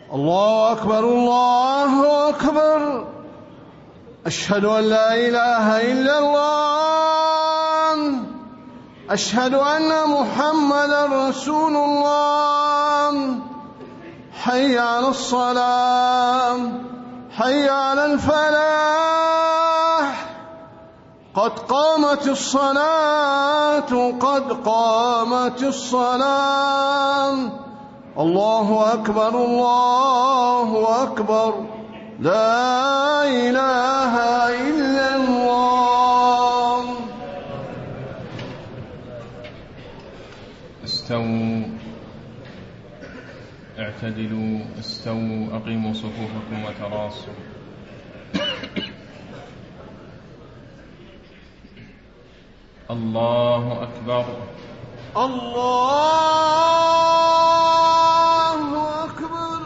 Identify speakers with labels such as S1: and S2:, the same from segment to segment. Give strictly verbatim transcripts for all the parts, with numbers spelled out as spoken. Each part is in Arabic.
S1: الله أكبر الله أكبر. أشهد أن لا إله إلا الله. أشهد أن محمدا رسول الله. حي على الصلاة حي على الفلاح. قد قامت الصلاة قد قامت الصلاة. الله أكبر الله أكبر. لا إله إلا الله.
S2: استووا اعتدلوا استووا أقيموا صفوفكم وتراصوا. الله أكبر
S1: الله أكبر.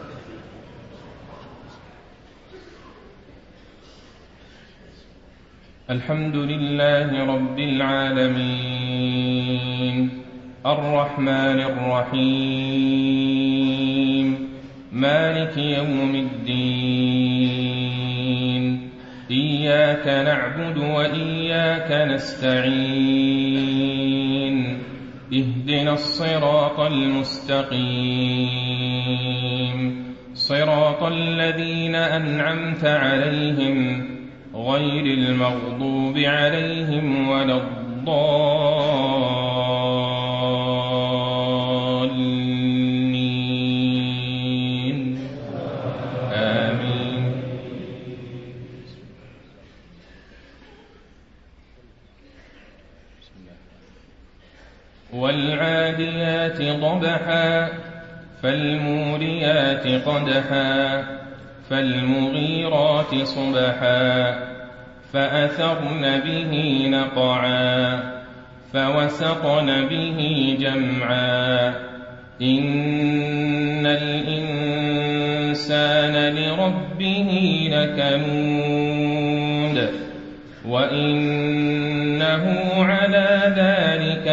S2: الحمد لله رب العالمين الرحمن الرحيم مالك يوم الدين. إياك نعبد وإياك نستعين. اهدنا الصراط المستقيم صراط الذين أنعمت عليهم غير المغضوب عليهم ولا الضالين. آمين. والعاديات ضبحا فالموريات قدحا فالمغيرات صبحا فأثرن به نقعا فوسطن به جمعا. إن الإنسان لربه لكنود وإنه على ذلك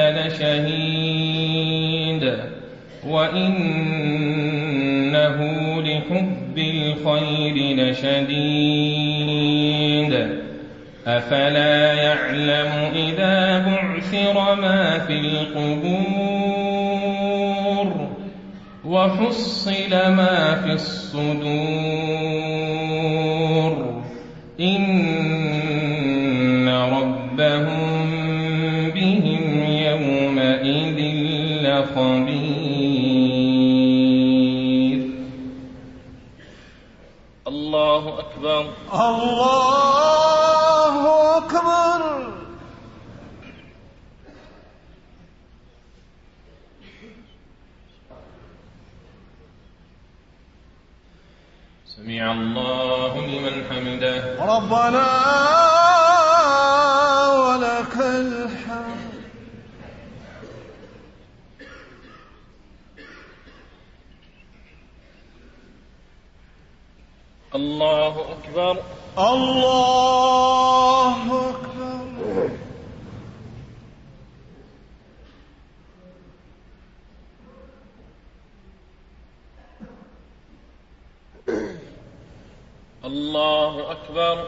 S2: لشهيد وإنه لحب الخير لشديد. أفلا يعلم إذا بعثر ما في القبور وحصل ما في الصدور. إن ربهم بهم يومئذ لخبير. الله أكبر
S1: الله أكبر.
S2: سمع الله لمن حمده.
S1: ربنا ولك الحمد.
S2: الله أكبر
S1: الله أكبر.
S2: الله أكبر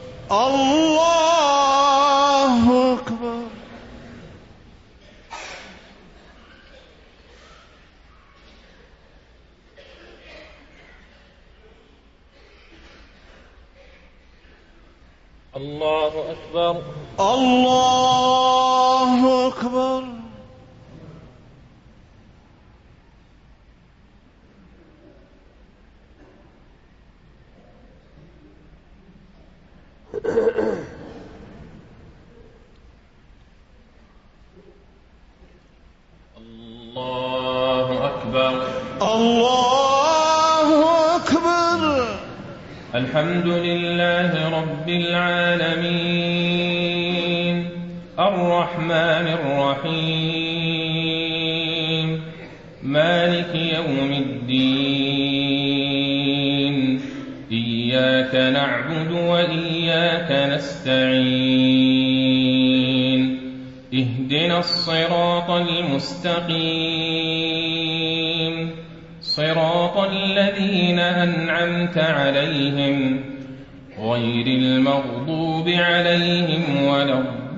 S1: الله أكبر.
S2: الله أكبر
S1: الله أكبر.
S2: الله أكبر
S1: الله أكبر.
S2: الحمد لله رب العالمين الرحمن الرحيم مالك يوم الدين. إياك نعبد وإياك نستعين. اهدنا الصراط المستقيم صراط الذين أنعمت عليهم غير المغضوب عليهم ولا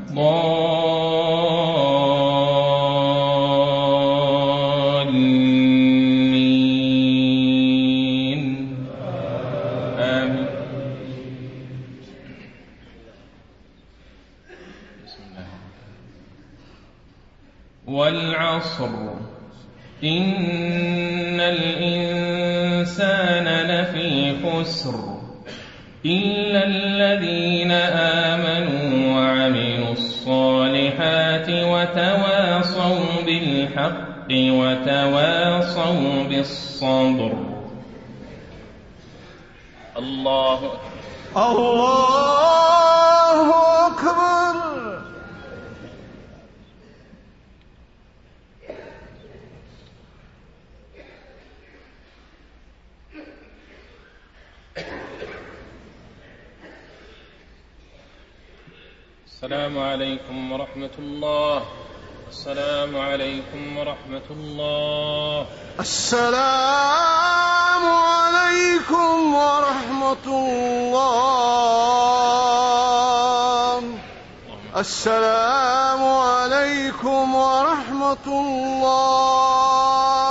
S2: الضالين آمين. والعصر إن الإنسان لفي خسر إلا الذين آمنوا وعملوا الصالحات وتواصوا بالحق وتواصوا بالصبر. الله
S1: الله أكبر.
S2: السلام عليكم ورحمة الله. السلام عليكم ورحمة الله.
S1: السلام عليكم ورحمة الله. السلام عليكم ورحمة الله.